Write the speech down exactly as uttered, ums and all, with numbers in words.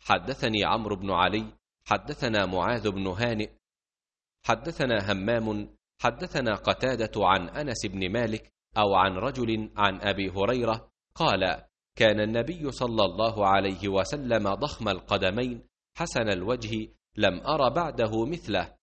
حدثني عمرو بن علي حدثنا معاذ بن هانئ حدثنا همام حدثنا قتادة عن أنس بن مالك أو عن رجل عن أبي هريرة قال: كان النبي صلى الله عليه وسلم ضخم القدمين حسن الوجه، لم أر بعده مثله،